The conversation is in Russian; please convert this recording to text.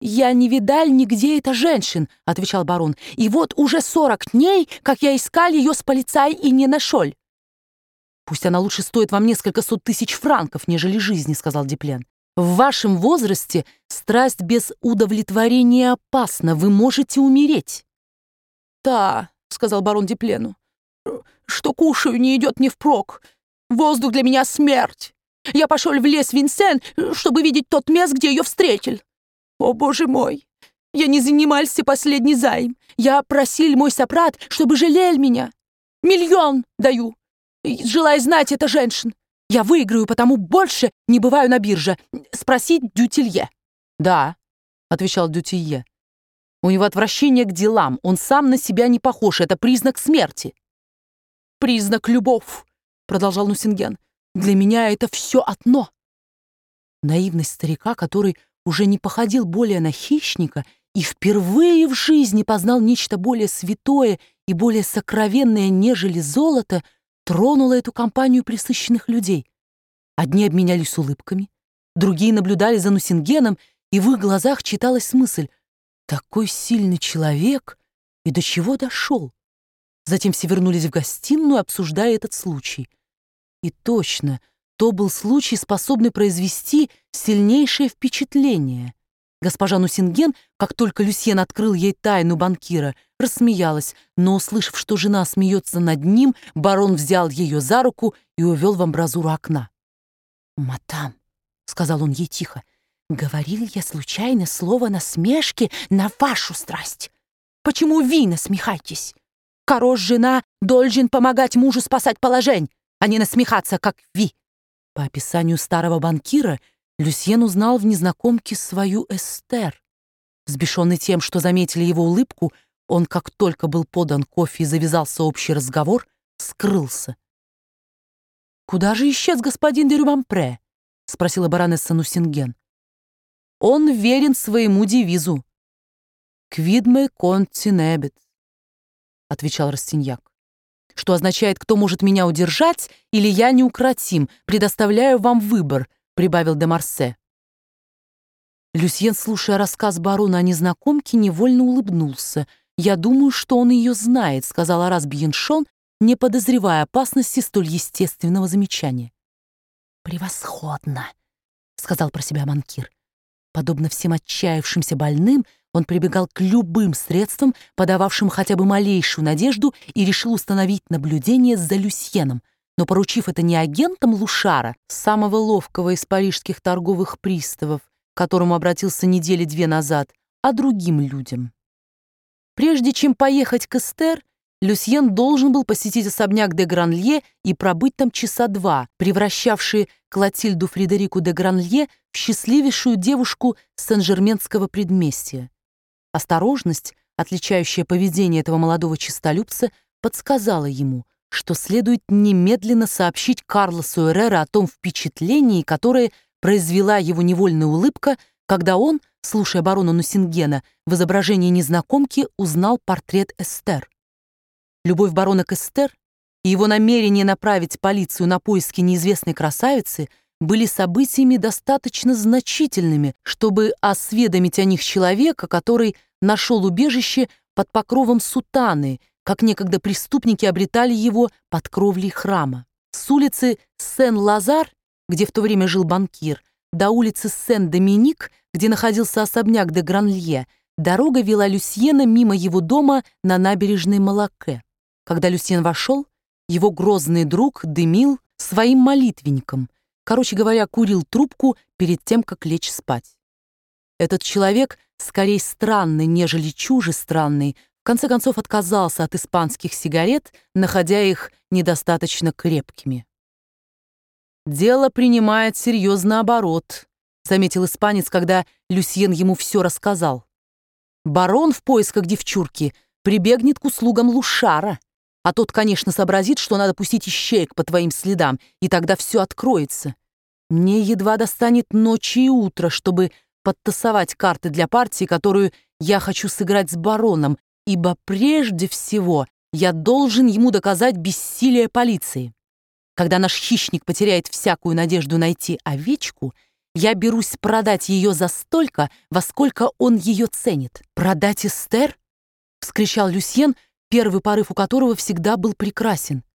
«Я не видал нигде это женщин», — отвечал барон. «И вот уже 40 дней, как я искал ее с полицай и не нашел». «Пусть она лучше стоит вам несколько сот тысяч франков, нежели жизни», — сказал Деплен. «В вашем возрасте страсть без удовлетворения опасна, вы можете умереть». «Да», — сказал барон Деплену, — «что кушаю, не идет мне впрок. Воздух для меня смерть. Я пошел в лес Винсен, чтобы видеть тот мест, где ее встретил. О, боже мой! Я не занимался последний займ. Я просил мой сопрат, чтобы жалел меня. 1 000 000 даю. Желая знать это женщин. Я выиграю, потому больше не бываю на бирже. Спросить Дютилье». «Да», — отвечал Дютилье. «У него отвращение к делам. Он сам на себя не похож. Это признак смерти». «Признак любовь», — продолжал Нусинген. «Для меня это все одно». Наивность старика, который уже не походил более на хищника и впервые в жизни познал нечто более святое и более сокровенное, нежели золото, тронула эту компанию пресыщенных людей. Одни обменялись улыбками, другие наблюдали за Нусингеном, и в их глазах читалась мысль: «Такой сильный человек, и до чего дошел?» Затем все вернулись в гостиную, обсуждая этот случай. И точно, то был случай, способный произвести сильнейшее впечатление. Госпожа Нусинген, как только Люсьен открыл ей тайну банкира, рассмеялась, но, услышав, что жена смеется над ним, барон взял ее за руку и увел в амбразуру окна. «Мадам», — сказал он ей тихо, — «говорил я случайно слово насмешки на вашу страсть. Почему вы насмехаетесь? Король-жена должен помогать мужу спасать положение, а не насмехаться, как вы». По описанию старого банкира Люсьен узнал в незнакомке свою Эстер. Взбешенный тем, что заметили его улыбку, он, как только был подан кофе и завязался общий разговор, скрылся. «Куда же исчез господин де Рюбампре?» — спросила баронесса Нусинген. «Он верен своему девизу. «Quid me continebit», — отвечал Растиньяк, что означает «кто может меня удержать» или «я неукротим, предоставляю вам выбор», — прибавил де Марсе. Люсьен, слушая рассказ барона о незнакомке, невольно улыбнулся. «Я думаю, что он ее знает», — сказал Ораз Бьеншон, не подозревая опасности столь естественного замечания. «Превосходно», — сказал про себя банкир. Подобно всем отчаявшимся больным, он прибегал к любым средствам, подававшим хотя бы малейшую надежду, и решил установить наблюдение за Люсьеном, но поручив это не агентам Лушара, самого ловкого из парижских торговых приставов, к которому обратился недели 2 назад, а другим людям. Прежде чем поехать к Эстер, Люсьен должен был посетить особняк де Гранлье и пробыть там часа 2, превращавшие Клотильду Фредерику де Гранлье в счастливейшую девушку Сен-Жерменского предместья. Осторожность, отличающая поведение этого молодого честолюбца, подсказала ему, что следует немедленно сообщить Карлосу Эррера о том впечатлении, которое произвела его невольная улыбка, когда он, слушая барона Нусингена, в изображении незнакомки узнал портрет Эстер. Любовь барона к Эстер и его намерение направить полицию на поиски неизвестной красавицы были событиями достаточно значительными, чтобы осведомить о них человека, который нашел убежище под покровом сутаны, как некогда преступники обретали его под кровлей храма. С улицы Сен-Лазар, где в то время жил банкир, до улицы Сен-Доминик, где находился особняк де Гранлье, дорога вела Люсьена мимо его дома на набережной Малаке. Когда Люсьен вошел, его грозный друг дымил своим молитвенником, короче говоря, курил трубку перед тем, как лечь спать. Этот человек, скорее странный, нежели чужестранный, в конце концов отказался от испанских сигарет, находя их недостаточно крепкими. «Дело принимает серьезный оборот», — заметил испанец, когда Люсьен ему все рассказал. «Барон в поисках девчурки прибегнет к услугам Лушара, а тот, конечно, сообразит, что надо пустить ищеек по твоим следам, и тогда все откроется. Мне едва достанет ночи и утро, чтобы подтасовать карты для партии, которую я хочу сыграть с бароном, ибо прежде всего я должен ему доказать бессилие полиции. Когда наш хищник потеряет всякую надежду найти овечку, Я берусь продать ее за столько, во сколько он ее ценит». «Продать Эстер?» — вскричал Люсьен, первый порыв у которого всегда был прекрасен.